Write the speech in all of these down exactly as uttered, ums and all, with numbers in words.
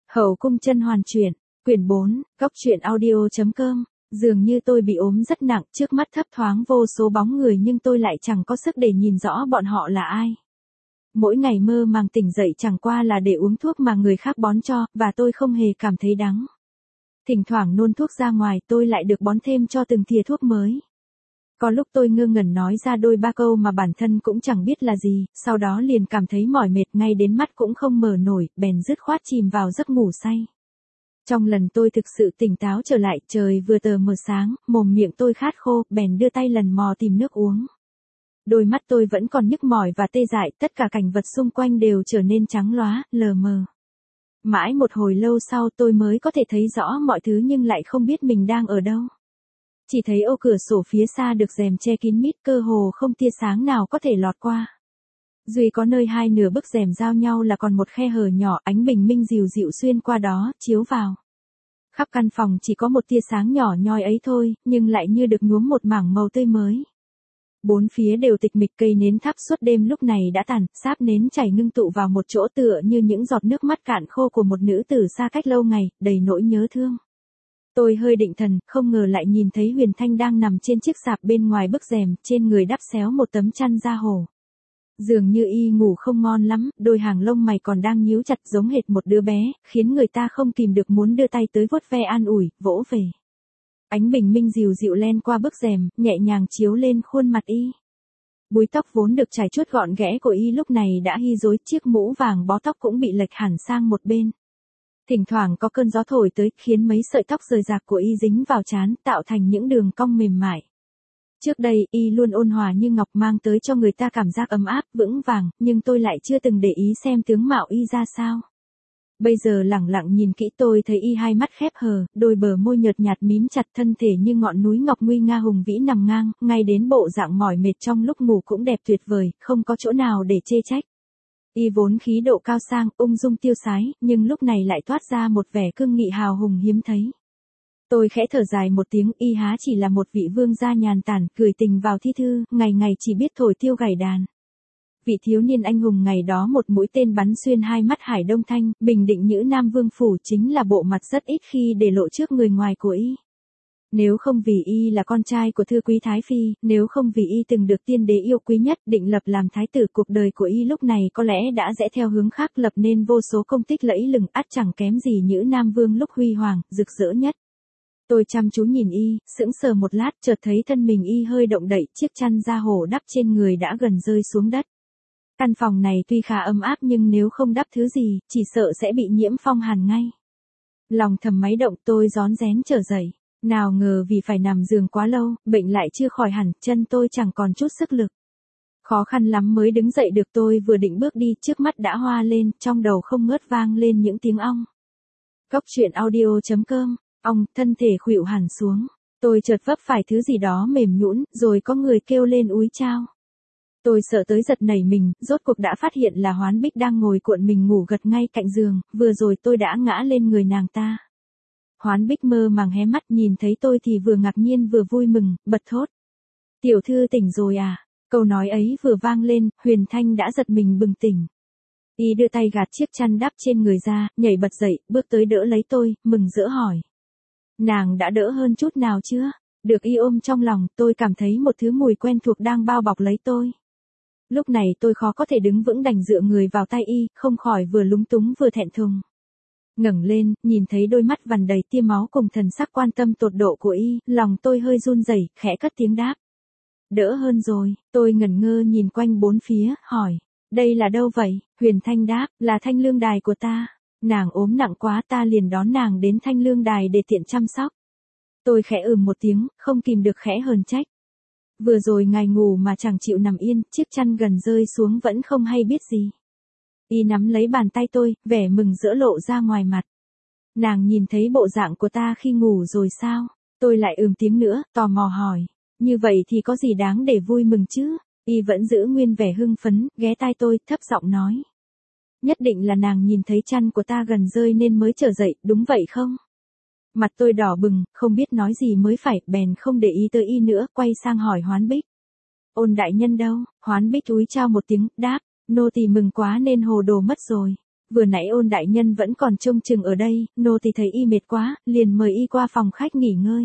Hậu cung甄hoàn truyện, quyển bốn, góc truyện audio.com. Dường như tôi bị ốm rất nặng, trước mắt thấp thoáng vô số bóng người nhưng tôi lại chẳng có sức để nhìn rõ bọn họ là ai. Mỗi ngày mơ màng tỉnh dậy chẳng qua là để uống thuốc mà người khác bón cho, và tôi không hề cảm thấy đắng. Thỉnh thoảng nôn thuốc ra ngoài tôi lại được bón thêm cho từng thìa thuốc mới. Có lúc tôi ngơ ngẩn nói ra đôi ba câu mà bản thân cũng chẳng biết là gì, sau đó liền cảm thấy mỏi mệt ngay đến mắt cũng không mở nổi, bèn dứt khoát chìm vào giấc ngủ say. Trong lần tôi thực sự tỉnh táo trở lại, trời vừa tờ mờ sáng, mồm miệng tôi khát khô, bèn đưa tay lần mò tìm nước uống. Đôi mắt tôi vẫn còn nhức mỏi và tê dại, tất cả cảnh vật xung quanh đều trở nên trắng lóa, lờ mờ. Mãi một hồi lâu sau tôi mới có thể thấy rõ mọi thứ nhưng lại không biết mình đang ở đâu. Chỉ thấy ô cửa sổ phía xa được rèm che kín mít, cơ hồ không tia sáng nào có thể lọt qua. Duy có nơi hai nửa bức rèm giao nhau là còn một khe hở nhỏ, ánh bình minh dịu dịu xuyên qua đó, chiếu vào. Khắp căn phòng chỉ có một tia sáng nhỏ nhoi ấy thôi, nhưng lại như được nhuốm một mảng màu tươi mới. Bốn phía đều tịch mịch, cây nến thắp suốt đêm lúc này đã tàn, sáp nến chảy ngưng tụ vào một chỗ tựa như những giọt nước mắt cạn khô của một nữ tử xa cách lâu ngày, đầy nỗi nhớ thương. Tôi hơi định thần, không ngờ lại nhìn thấy Huyền Thanh đang nằm trên chiếc sạp bên ngoài bức rèm, trên người đắp xéo một tấm chăn da hổ. Dường như y ngủ không ngon lắm, đôi hàng lông mày còn đang nhíu chặt giống hệt một đứa bé, khiến người ta không kìm được muốn đưa tay tới vuốt ve an ủi, vỗ về. Ánh bình minh dịu dịu len qua bức rèm, nhẹ nhàng chiếu lên khuôn mặt y. Búi tóc vốn được chải chuốt gọn ghẽ của y lúc này đã hi rối, chiếc mũ vàng bó tóc cũng bị lệch hẳn sang một bên. Thỉnh thoảng có cơn gió thổi tới, khiến mấy sợi tóc rời rạc của y dính vào trán, tạo thành những đường cong mềm mại. Trước đây, y luôn ôn hòa như ngọc, mang tới cho người ta cảm giác ấm áp, vững vàng, nhưng tôi lại chưa từng để ý xem tướng mạo y ra sao. Bây giờ lẳng lặng nhìn kỹ tôi thấy y hai mắt khép hờ, đôi bờ môi nhợt nhạt mím chặt, thân thể như ngọn núi ngọc nguy nga hùng vĩ nằm ngang, ngay đến bộ dạng mỏi mệt trong lúc ngủ cũng đẹp tuyệt vời, không có chỗ nào để chê trách. Y vốn khí độ cao sang, ung dung tiêu sái, nhưng lúc này lại toát ra một vẻ cương nghị hào hùng hiếm thấy. Tôi khẽ thở dài một tiếng, y há chỉ là một vị vương gia nhàn tản, cười tình vào thi thư, ngày ngày chỉ biết thổi tiêu gảy đàn. Vị thiếu niên anh hùng ngày đó một mũi tên bắn xuyên hai mắt Hải Đông Thanh, bình định Nhữ Nam Vương phủ chính là bộ mặt rất ít khi để lộ trước người ngoài của y. Nếu không vì y là con trai của thư quý Thái Phi, nếu không vì y từng được tiên đế yêu quý nhất định lập làm thái tử, cuộc đời của y lúc này có lẽ đã rẽ theo hướng khác, lập nên vô số công tích lẫy lừng, ắt chẳng kém gì Nhữ Nam Vương lúc huy hoàng, rực rỡ nhất. Tôi chăm chú nhìn y, sững sờ một lát, chợt thấy thân mình y hơi động đậy, chiếc chăn da hổ đắp trên người đã gần rơi xuống đất. Căn phòng này tuy khá ấm áp nhưng nếu không đắp thứ gì, chỉ sợ sẽ bị nhiễm phong hàn ngay. Lòng thầm máy động, tôi rón rén trở dậy. Nào ngờ vì phải nằm giường quá lâu, bệnh lại chưa khỏi hẳn, chân tôi chẳng còn chút sức lực. Khó khăn lắm mới đứng dậy được, tôi vừa định bước đi, trước mắt đã hoa lên, trong đầu không ngớt vang lên những tiếng ong. Góc truyện audio.com, ong, thân thể khuỵu hẳn xuống. Tôi chợt vấp phải thứ gì đó mềm nhũn, rồi có người kêu lên úi chao. Tôi sợ tới giật nảy mình, rốt cuộc đã phát hiện là Hoán Bích đang ngồi cuộn mình ngủ gật ngay cạnh giường, vừa rồi tôi đã ngã lên người nàng ta. Hoán Bích mơ màng hé mắt, nhìn thấy tôi thì vừa ngạc nhiên vừa vui mừng, bật thốt. Tiểu thư tỉnh rồi à? Câu nói ấy vừa vang lên, Huyền Thanh đã giật mình bừng tỉnh. Y đưa tay gạt chiếc chăn đắp trên người ra, nhảy bật dậy, bước tới đỡ lấy tôi, mừng rỡ hỏi. Nàng đã đỡ hơn chút nào chưa? Được y ôm trong lòng, tôi cảm thấy một thứ mùi quen thuộc đang bao bọc lấy tôi. Lúc này tôi khó có thể đứng vững, đành dựa người vào tay y, không khỏi vừa lúng túng vừa thẹn thùng. Ngẩng lên, nhìn thấy đôi mắt vằn đầy tia máu cùng thần sắc quan tâm tột độ của y, lòng tôi hơi run rẩy, khẽ cất tiếng đáp. Đỡ hơn rồi. Tôi ngẩn ngơ nhìn quanh bốn phía, hỏi. Đây là đâu vậy? Huyền Thanh đáp, là Thanh Lương Đài của ta. Nàng ốm nặng quá, ta liền đón nàng đến Thanh Lương Đài để tiện chăm sóc. Tôi khẽ ừm một tiếng, không kìm được khẽ hờn trách. Vừa rồi ngài ngủ mà chẳng chịu nằm yên, chiếc chăn gần rơi xuống vẫn không hay biết gì. Y nắm lấy bàn tay tôi, vẻ mừng rỡ lộ ra ngoài mặt. Nàng nhìn thấy bộ dạng của ta khi ngủ rồi sao? Tôi lại ừm tiếng nữa, tò mò hỏi. Như vậy thì có gì đáng để vui mừng chứ? Y vẫn giữ nguyên vẻ hưng phấn, ghé tai tôi, thấp giọng nói. Nhất định là nàng nhìn thấy chăn của ta gần rơi nên mới trở dậy, đúng vậy không? Mặt tôi đỏ bừng, không biết nói gì mới phải, bèn không để ý tới y nữa, quay sang hỏi Hoán Bích. Ôn đại nhân đâu? Hoán Bích úi chao một tiếng, đáp. Nô tỳ mừng quá nên hồ đồ mất rồi. Vừa nãy Ôn đại nhân vẫn còn trông chừng ở đây, nô tỳ thấy y mệt quá, liền mời y qua phòng khách nghỉ ngơi.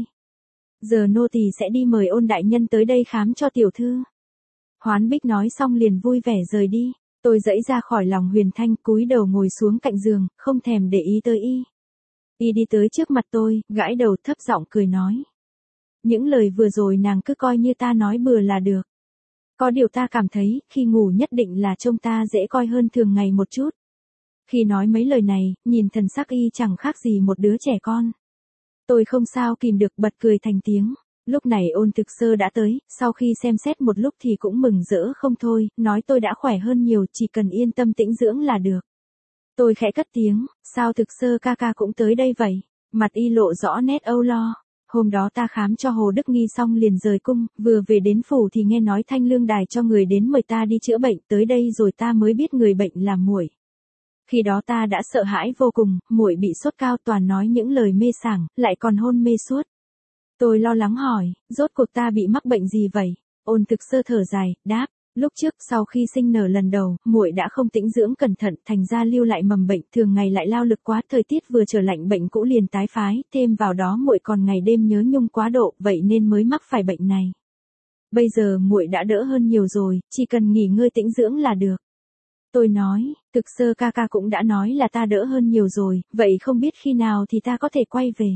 Giờ nô tỳ sẽ đi mời Ôn đại nhân tới đây khám cho tiểu thư. Hoán Bích nói xong liền vui vẻ rời đi. Tôi giãy ra khỏi lòng Huyền Thanh, cúi đầu ngồi xuống cạnh giường, không thèm để ý tới y. Y đi tới trước mặt tôi, gãi đầu thấp giọng cười nói. Những lời vừa rồi nàng cứ coi như ta nói bừa là được. Có điều ta cảm thấy, khi ngủ nhất định là trông ta dễ coi hơn thường ngày một chút. Khi nói mấy lời này, nhìn thần sắc y chẳng khác gì một đứa trẻ con. Tôi không sao kìm được bật cười thành tiếng. Lúc này Ôn Thực Sơ đã tới, sau khi xem xét một lúc thì cũng mừng rỡ không thôi, nói tôi đã khỏe hơn nhiều, chỉ cần yên tâm tĩnh dưỡng là được. Tôi khẽ cất tiếng, sao Thực Sơ ca ca cũng tới đây vậy? Mặt y lộ rõ nét âu lo. Hôm đó ta khám cho Hồ Đức Nghi xong liền rời cung, vừa về đến phủ thì nghe nói Thanh Lương Đài cho người đến mời ta đi chữa bệnh, tới đây rồi ta mới biết người bệnh là muội. Khi đó ta đã sợ hãi vô cùng, muội bị sốt cao toàn nói những lời mê sảng, lại còn hôn mê suốt. Tôi lo lắng hỏi, rốt cuộc ta bị mắc bệnh gì vậy? Ôn Thực Sơ thở dài, đáp, lúc trước sau khi sinh nở lần đầu, muội đã không tĩnh dưỡng cẩn thận, thành ra lưu lại mầm bệnh, thường ngày lại lao lực quá, thời tiết vừa trở lạnh bệnh cũ liền tái phái, thêm vào đó muội còn ngày đêm nhớ nhung quá độ, vậy nên mới mắc phải bệnh này. Bây giờ muội đã đỡ hơn nhiều rồi, chỉ cần nghỉ ngơi tĩnh dưỡng là được. Tôi nói, Thực Sơ ca ca cũng đã nói là ta đỡ hơn nhiều rồi, vậy không biết khi nào thì ta có thể quay về.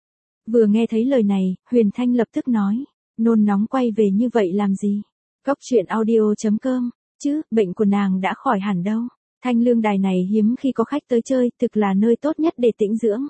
Vừa nghe thấy lời này, Huyền Thanh lập tức nói, nôn nóng quay về như vậy làm gì? Cóc truyện audio chấm com, chứ, bệnh của nàng đã khỏi hẳn đâu. Thanh Lương Đài này hiếm khi có khách tới chơi, thực là nơi tốt nhất để tĩnh dưỡng.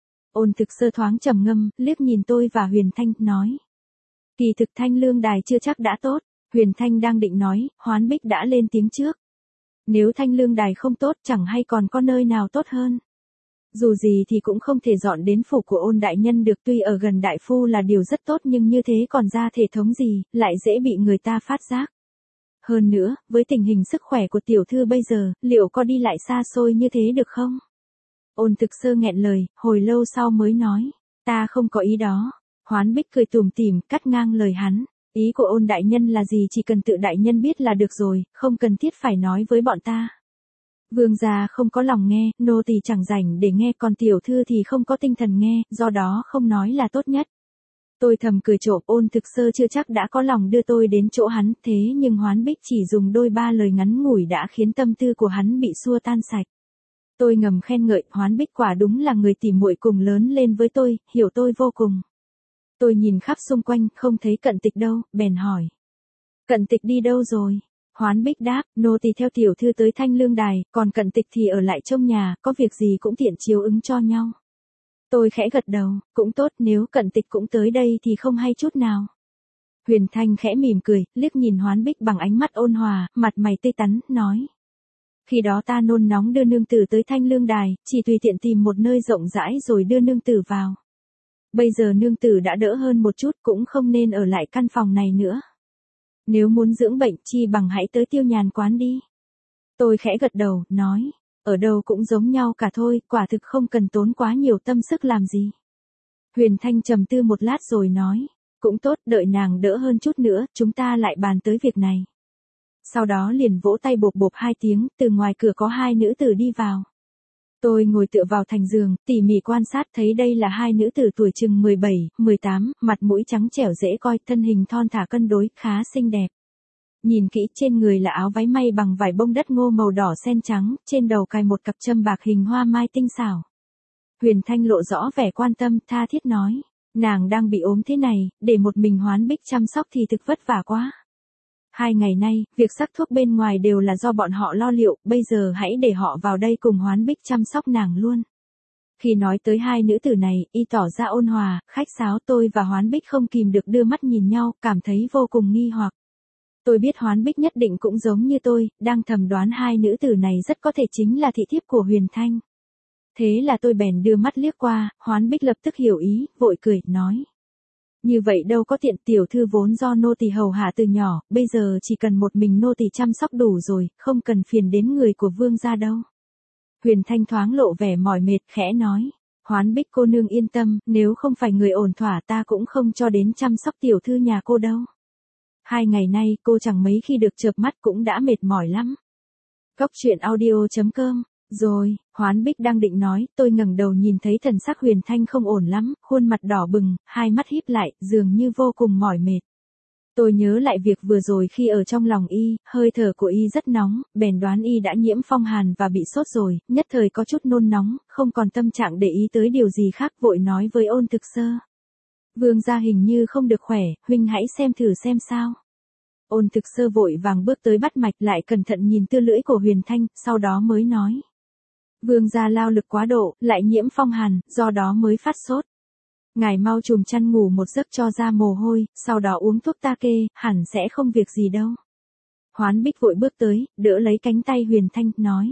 Ôn Thực Sơ thoáng trầm ngâm, liếc nhìn tôi và Huyền Thanh, nói. Kỳ thực Thanh Lương Đài chưa chắc đã tốt. Huyền Thanh đang định nói, Hoán Bích đã lên tiếng trước. Nếu Thanh Lương Đài không tốt chẳng hay còn có nơi nào tốt hơn. Dù gì thì cũng không thể dọn đến phủ của Ôn đại nhân được, tuy ở gần đại phu là điều rất tốt nhưng như thế còn ra thể thống gì, lại dễ bị người ta phát giác. Hơn nữa, với tình hình sức khỏe của tiểu thư bây giờ, liệu có đi lại xa xôi như thế được không? Ôn Thực Sơ nghẹn lời, hồi lâu sau mới nói, ta không có ý đó. Hoán Bích cười tủm tỉm, cắt ngang lời hắn. Ý của Ôn đại nhân là gì chỉ cần tự đại nhân biết là được rồi, không cần thiết phải nói với bọn ta. Vương gia không có lòng nghe, nô tỳ chẳng rảnh để nghe, còn tiểu thư thì không có tinh thần nghe, do đó không nói là tốt nhất. Tôi thầm cười trộm, Ôn Thực Sơ chưa chắc đã có lòng đưa tôi đến chỗ hắn, thế nhưng Hoán Bích chỉ dùng đôi ba lời ngắn ngủi đã khiến tâm tư của hắn bị xua tan sạch. Tôi ngầm khen ngợi, Hoán Bích quả đúng là người tỉ muội cùng lớn lên với tôi, hiểu tôi vô cùng. Tôi nhìn khắp xung quanh, không thấy Cận Tịch đâu, bèn hỏi. Cận Tịch đi đâu rồi? Hoán Bích đáp, nô tỳ theo tiểu thư tới Thanh Lương Đài, còn Cận Tịch thì ở lại trong nhà, có việc gì cũng tiện chiếu ứng cho nhau. Tôi khẽ gật đầu, cũng tốt, nếu Cận Tịch cũng tới đây thì không hay chút nào. Huyền Thanh khẽ mỉm cười, liếc nhìn Hoán Bích bằng ánh mắt ôn hòa, mặt mày tươi tắn, nói. Khi đó ta nôn nóng đưa nương tử tới Thanh Lương Đài, chỉ tùy tiện tìm một nơi rộng rãi rồi đưa nương tử vào. Bây giờ nương tử đã đỡ hơn một chút, cũng không nên ở lại căn phòng này nữa. Nếu muốn dưỡng bệnh chi bằng hãy tới Tiêu Nhàn quán đi. Tôi khẽ gật đầu, nói, ở đâu cũng giống nhau cả thôi, quả thực không cần tốn quá nhiều tâm sức làm gì. Huyền Thanh trầm tư một lát rồi nói, cũng tốt, đợi nàng đỡ hơn chút nữa, chúng ta lại bàn tới việc này. Sau đó liền vỗ tay bộp bộp hai tiếng, từ ngoài cửa có hai nữ tử đi vào. Tôi ngồi tựa vào thành giường, tỉ mỉ quan sát thấy đây là hai nữ tử tuổi chừng mười bảy, mười tám, mặt mũi trắng trẻo dễ coi, thân hình thon thả cân đối, khá xinh đẹp. Nhìn kỹ, trên người là áo váy may bằng vải bông đất ngô màu đỏ sen trắng, trên đầu cài một cặp châm bạc hình hoa mai tinh xảo. Huyền Thanh lộ rõ vẻ quan tâm, tha thiết nói, nàng đang bị ốm thế này, để một mình Hoán Bích chăm sóc thì thực vất vả quá. Hai ngày nay, việc sắc thuốc bên ngoài đều là do bọn họ lo liệu, bây giờ hãy để họ vào đây cùng Hoán Bích chăm sóc nàng luôn. Khi nói tới hai nữ tử này, y tỏ ra ôn hòa, khách sáo, tôi và Hoán Bích không kìm được đưa mắt nhìn nhau, cảm thấy vô cùng nghi hoặc. Tôi biết Hoán Bích nhất định cũng giống như tôi, đang thầm đoán hai nữ tử này rất có thể chính là thị thiếp của Huyền Thanh. Thế là tôi bèn đưa mắt liếc qua, Hoán Bích lập tức hiểu ý, vội cười, nói. Như vậy đâu có tiện, tiểu thư vốn do nô tỳ hầu hạ từ nhỏ, bây giờ chỉ cần một mình nô tỳ chăm sóc đủ rồi, không cần phiền đến người của vương gia đâu. Huyền Thanh thoáng lộ vẻ mỏi mệt, khẽ nói, Hoán Bích cô nương yên tâm, nếu không phải người ổn thỏa ta cũng không cho đến chăm sóc tiểu thư nhà cô đâu. Hai ngày nay cô chẳng mấy khi được chợp mắt cũng đã mệt mỏi lắm. Cóc truyện audio chấm com Rồi, Hoán Bích đang định nói, tôi ngẩng đầu nhìn thấy thần sắc Huyền Thanh không ổn lắm, khuôn mặt đỏ bừng, hai mắt híp lại, dường như vô cùng mỏi mệt. Tôi nhớ lại việc vừa rồi khi ở trong lòng y, hơi thở của y rất nóng, bèn đoán y đã nhiễm phong hàn và bị sốt rồi, nhất thời có chút nôn nóng, không còn tâm trạng để ý tới điều gì khác, vội nói với Ôn Thực Sơ. Vương gia hình như không được khỏe, huynh hãy xem thử xem sao. Ôn Thực Sơ vội vàng bước tới bắt mạch, lại cẩn thận nhìn tư lưỡi của Huyền Thanh, sau đó mới nói. Vương gia lao lực quá độ, lại nhiễm phong hàn, do đó mới phát sốt. Ngài mau chùm chăn ngủ một giấc cho ra mồ hôi, sau đó uống thuốc ta kê, hẳn sẽ không việc gì đâu. Hoán Bích vội bước tới, đỡ lấy cánh tay Huyền Thanh, nói.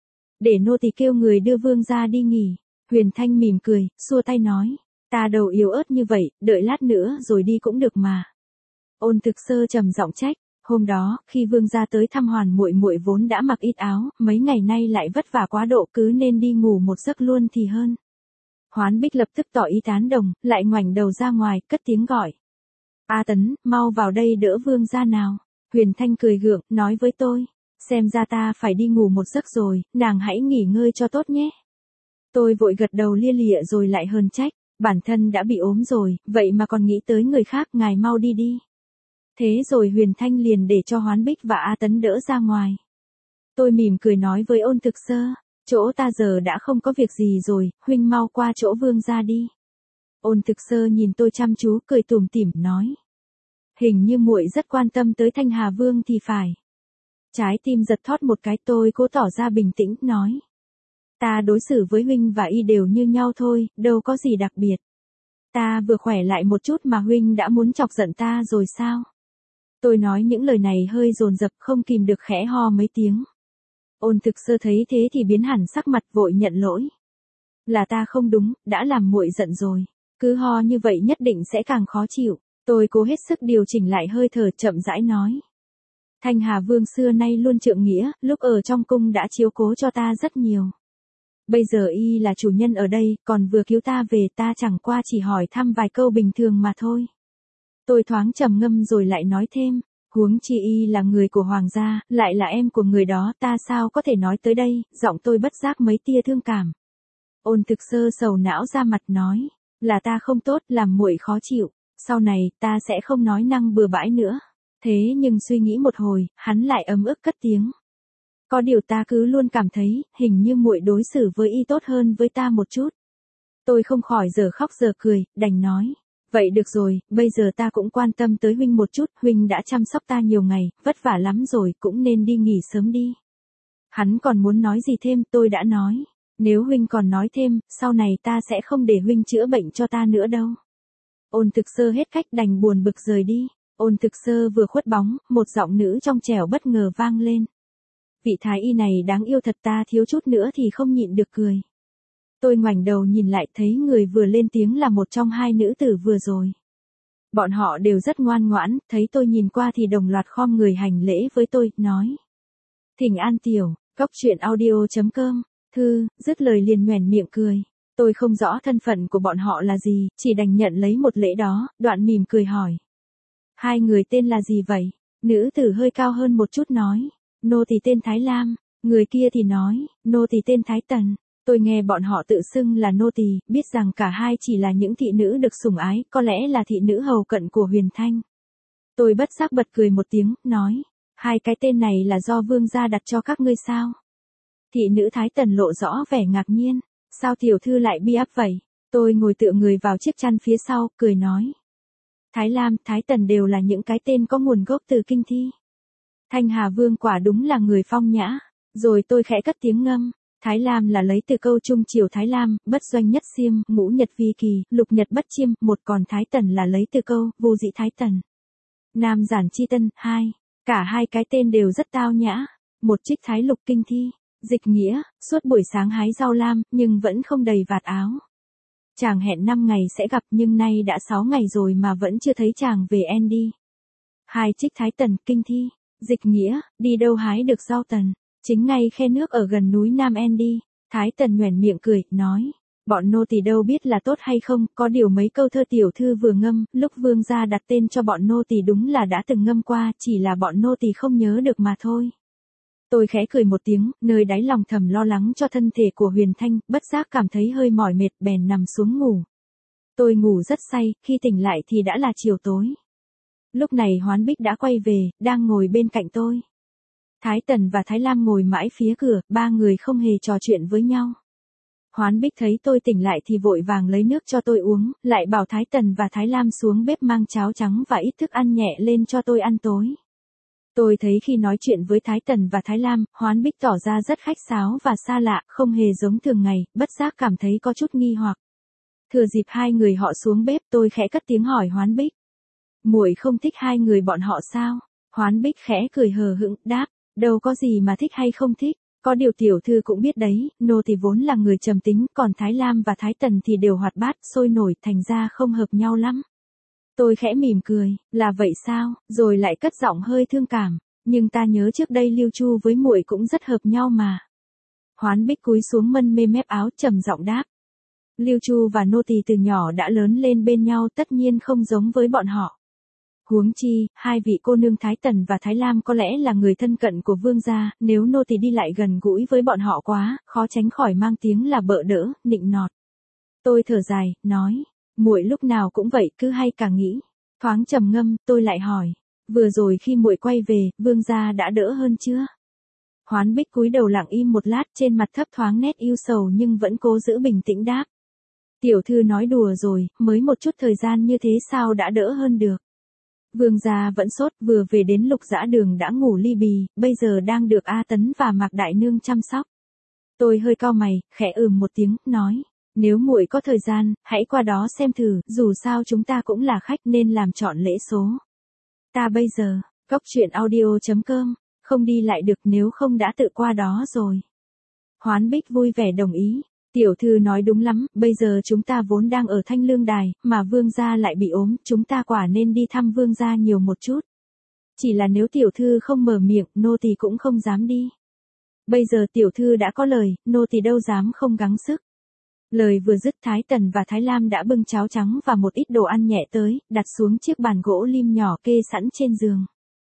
Để nô tỳ kêu người đưa vương gia đi nghỉ. Huyền Thanh mỉm cười, xua tay nói. Ta đầu yếu ớt như vậy, đợi lát nữa rồi đi cũng được mà. Ôn Thực Sơ trầm giọng trách. Hôm đó, khi vương gia tới thăm Hoàn muội muội vốn đã mặc ít áo, mấy ngày nay lại vất vả quá độ, cứ nên đi ngủ một giấc luôn thì hơn. Hoán Bích lập tức tỏ ý tán đồng, lại ngoảnh đầu ra ngoài, cất tiếng gọi. A Tấn, mau vào đây đỡ vương gia nào. Huyền Thanh cười gượng, nói với tôi. Xem ra ta phải đi ngủ một giấc rồi, nàng hãy nghỉ ngơi cho tốt nhé. Tôi vội gật đầu lia lịa rồi lại hờn trách. Bản thân đã bị ốm rồi, vậy mà còn nghĩ tới người khác, ngài mau đi đi. Thế rồi Huyền Thanh liền để cho Hoán Bích và A Tấn đỡ ra ngoài. Tôi mỉm cười nói với Ôn Thực Sơ. Chỗ ta giờ đã không có việc gì rồi, huynh mau qua chỗ vương gia đi. Ôn Thực Sơ nhìn tôi chăm chú, cười tủm tỉm, nói. Hình như muội rất quan tâm tới Thanh Hà Vương thì phải. Trái tim giật thót một cái, tôi cố tỏ ra bình tĩnh, nói. Ta đối xử với huynh và y đều như nhau thôi, đâu có gì đặc biệt. Ta vừa khỏe lại một chút mà huynh đã muốn chọc giận ta rồi sao? Tôi nói những lời này hơi dồn dập, không kìm được khẽ ho mấy tiếng. Ôn Thực Sơ thấy thế thì biến hẳn sắc mặt, vội nhận lỗi. Là ta không đúng, đã làm muội giận rồi. Cứ ho như vậy nhất định sẽ càng khó chịu. Tôi cố hết sức điều chỉnh lại hơi thở, chậm rãi nói. Thanh Hà Vương xưa nay luôn trượng nghĩa, lúc ở trong cung đã chiếu cố cho ta rất nhiều. Bây giờ y là chủ nhân ở đây, còn vừa cứu ta về, ta chẳng qua chỉ hỏi thăm vài câu bình thường mà thôi. Tôi thoáng trầm ngâm rồi lại nói thêm. Huống chi y là người của hoàng gia, lại là em của người đó, ta sao có thể nói tới đây, giọng tôi bất giác mấy tia thương cảm. Ôn Thực Sơ sầu não ra mặt, nói, là ta không tốt, làm muội khó chịu, sau này, ta sẽ không nói năng bừa bãi nữa. Thế nhưng suy nghĩ một hồi, hắn lại ấm ức cất tiếng. Có điều ta cứ luôn cảm thấy, hình như muội đối xử với y tốt hơn với ta một chút. Tôi không khỏi giờ khóc giờ cười, đành nói. Vậy được rồi, bây giờ ta cũng quan tâm tới huynh một chút, huynh đã chăm sóc ta nhiều ngày, vất vả lắm rồi, cũng nên đi nghỉ sớm đi. Hắn còn muốn nói gì thêm, tôi đã nói. Nếu huynh còn nói thêm, sau này ta sẽ không để huynh chữa bệnh cho ta nữa đâu. Ôn Thực Sơ hết cách đành buồn bực rời đi. Ôn Thực Sơ vừa khuất bóng, một giọng nữ trong trẻo bất ngờ vang lên. Vị thái y này đáng yêu thật, ta thiếu chút nữa thì không nhịn được cười. Tôi ngoảnh đầu nhìn lại, thấy người vừa lên tiếng là một trong hai nữ tử vừa rồi. Bọn họ đều rất ngoan ngoãn, thấy tôi nhìn qua thì đồng loạt khom người hành lễ với tôi, nói. Thỉnh an tiểu, cốc truyện audio chấm com, thư, dứt lời liền nhoẻn miệng cười. Tôi không rõ thân phận của bọn họ là gì, chỉ đành nhận lấy một lễ đó, đoạn mỉm cười hỏi. Hai người tên là gì vậy? Nữ tử hơi cao hơn một chút nói. Nô tỳ tên Thái Lam, người kia thì nói, nô tỳ tên Thái Tần. Tôi nghe bọn họ tự xưng là nô tỳ, biết rằng cả hai chỉ là những thị nữ được sủng ái, có lẽ là thị nữ hầu cận của Huyền Thanh. Tôi bất giác bật cười một tiếng, nói, hai cái tên này là do vương gia đặt cho các ngươi sao? Thị nữ Thái Tần lộ rõ vẻ ngạc nhiên, sao tiểu thư lại bi ấp vậy? Tôi ngồi tựa người vào chiếc chăn phía sau, cười nói. Thái Lam, Thái Tần đều là những cái tên có nguồn gốc từ kinh thi. Thanh Hà Vương quả đúng là người phong nhã, rồi tôi khẽ cất tiếng ngâm. Thái Lam là lấy từ câu Trung Triều Thái Lam, bất doanh nhất xiêm, ngũ nhật vi kỳ, lục nhật bất chiêm, một còn Thái Tần là lấy từ câu vô dĩ Thái Tần. Nam giản chi tân, hai. Cả hai cái tên đều rất tao nhã. Một trích Thái Lục kinh thi, dịch nghĩa, suốt buổi sáng hái rau lam, nhưng vẫn không đầy vạt áo. Chàng hẹn năm ngày sẽ gặp nhưng nay đã sáu ngày rồi mà vẫn chưa thấy chàng về Andy. Hai trích Thái Tần kinh thi, dịch nghĩa, đi đâu hái được rau tần. Chính ngay khe nước ở gần núi Nam Andy. Thái Tần nhoẻn miệng cười, nói. Bọn nô tỳ đâu biết là tốt hay không, có điều mấy câu thơ tiểu thư vừa ngâm, lúc vương gia đặt tên cho bọn nô tỳ đúng là đã từng ngâm qua, chỉ là bọn nô tỳ không nhớ được mà thôi. Tôi khẽ cười một tiếng, nơi đáy lòng thầm lo lắng cho thân thể của Huyền Thanh, bất giác cảm thấy hơi mỏi mệt bèn nằm xuống ngủ. Tôi ngủ rất say, khi tỉnh lại thì đã là chiều tối. Lúc này Hoán Bích đã quay về, đang ngồi bên cạnh tôi. Thái Tần và Thái Lam ngồi mãi phía cửa, ba người không hề trò chuyện với nhau. Hoán Bích thấy tôi tỉnh lại thì vội vàng lấy nước cho tôi uống, lại bảo Thái Tần và Thái Lam xuống bếp mang cháo trắng và ít thức ăn nhẹ lên cho tôi ăn tối. Tôi thấy khi nói chuyện với Thái Tần và Thái Lam, Hoán Bích tỏ ra rất khách sáo và xa lạ, không hề giống thường ngày, bất giác cảm thấy có chút nghi hoặc. Thừa dịp hai người họ xuống bếp, tôi khẽ cất tiếng hỏi Hoán Bích. Muội không thích hai người bọn họ sao? Hoán Bích khẽ cười hờ hững, đáp, đâu có gì mà thích hay không thích. Có điều tiểu thư cũng biết đấy, nô thì vốn là người trầm tính, còn Thái Lam và Thái Tần thì đều hoạt bát, sôi nổi, thành ra không hợp nhau lắm. Tôi khẽ mỉm cười, là vậy sao, rồi lại cất giọng hơi thương cảm, nhưng ta nhớ trước đây Lưu Chu với muội cũng rất hợp nhau mà. Hoán Bích cúi xuống mân mê mép áo trầm giọng đáp. Lưu Chu và nô tỳ từ nhỏ đã lớn lên bên nhau, tất nhiên không giống với bọn họ. Huống chi, hai vị cô nương Thái Tần và Thái Lam có lẽ là người thân cận của vương gia, nếu nô tỳ đi lại gần gũi với bọn họ quá, khó tránh khỏi mang tiếng là bợ đỡ, nịnh nọt. Tôi thở dài, nói, muội lúc nào cũng vậy, cứ hay cả nghĩ. Thoáng trầm ngâm, tôi lại hỏi, vừa rồi khi muội quay về, vương gia đã đỡ hơn chưa? Hoán Bích cúi đầu lặng im một lát, trên mặt thấp thoáng nét ưu sầu nhưng vẫn cố giữ bình tĩnh đáp. Tiểu thư nói đùa rồi, mới một chút thời gian như thế sao đã đỡ hơn được. Vương gia vẫn sốt, vừa về đến Lục Dã Đường đã ngủ li bì, bây giờ đang được A Tấn và Mạc Đại Nương chăm sóc. Tôi hơi cau mày, khẽ ừm một tiếng, nói, nếu muội có thời gian, hãy qua đó xem thử, dù sao chúng ta cũng là khách nên làm chọn lễ số. Ta bây giờ, cốc truyện audio chấm com, không đi lại được nếu không đã tự qua đó rồi. Hoán Bích vui vẻ đồng ý. Tiểu thư nói đúng lắm, bây giờ chúng ta vốn đang ở Thanh Lương Đài, mà vương gia lại bị ốm, chúng ta quả nên đi thăm vương gia nhiều một chút. Chỉ là nếu tiểu thư không mở miệng, nô tỳ cũng không dám đi. Bây giờ tiểu thư đã có lời, nô tỳ đâu dám không gắng sức. Lời vừa dứt, Thái Tần và Thái Lam đã bưng cháo trắng và một ít đồ ăn nhẹ tới, đặt xuống chiếc bàn gỗ lim nhỏ kê sẵn trên giường.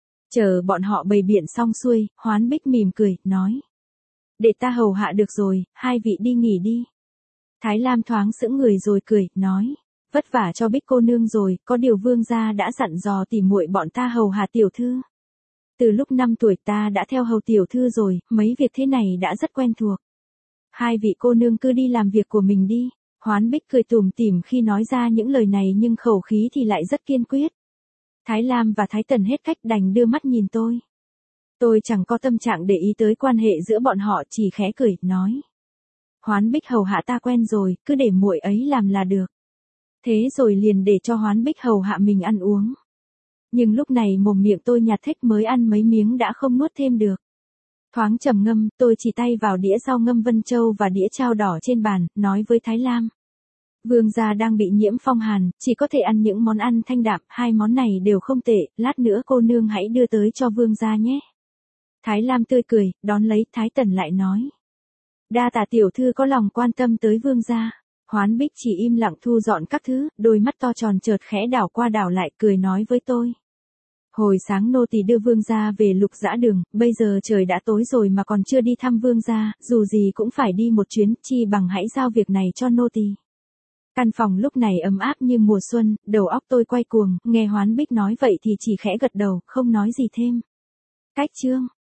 Chờ bọn họ bày biện xong xuôi, Hoán Bích mỉm cười, nói. Để ta hầu hạ được rồi, hai vị đi nghỉ đi. Thái Lam thoáng sững người rồi cười, nói. Vất vả cho Bích cô nương rồi, có điều vương gia đã dặn dò tỉ muội bọn ta hầu hạ tiểu thư. Từ lúc năm tuổi ta đã theo hầu tiểu thư rồi, mấy việc thế này đã rất quen thuộc. Hai vị cô nương cứ đi làm việc của mình đi. Hoán Bích cười tủm tỉm khi nói ra những lời này nhưng khẩu khí thì lại rất kiên quyết. Thái Lam và Thái Tần hết cách đành đưa mắt nhìn tôi. Tôi chẳng có tâm trạng để ý tới quan hệ giữa bọn họ, chỉ khẽ cười, nói. Hoán Bích hầu hạ ta quen rồi, cứ để muội ấy làm là được. Thế rồi liền để cho Hoán Bích hầu hạ mình ăn uống. Nhưng lúc này mồm miệng tôi nhạt thếch, mới ăn mấy miếng đã không nuốt thêm được. Thoáng trầm ngâm, tôi chỉ tay vào đĩa rau ngâm Vân Châu và đĩa chao đỏ trên bàn, nói với Thái Lam. Vương gia đang bị nhiễm phong hàn, chỉ có thể ăn những món ăn thanh đạm, hai món này đều không tệ, lát nữa cô nương hãy đưa tới cho vương gia nhé. Thái Lam tươi cười, đón lấy, Thái Tần lại nói. Đa tạ tiểu thư có lòng quan tâm tới vương gia. Hoán Bích chỉ im lặng thu dọn các thứ, đôi mắt to tròn chợt khẽ đảo qua đảo lại, cười nói với tôi. Hồi sáng nô tỳ đưa vương gia về Lục Dã Đường, bây giờ trời đã tối rồi mà còn chưa đi thăm vương gia, dù gì cũng phải đi một chuyến, chi bằng hãy giao việc này cho nô tỳ. Căn phòng lúc này ấm áp như mùa xuân, đầu óc tôi quay cuồng, nghe Hoán Bích nói vậy thì chỉ khẽ gật đầu, không nói gì thêm. Cách chương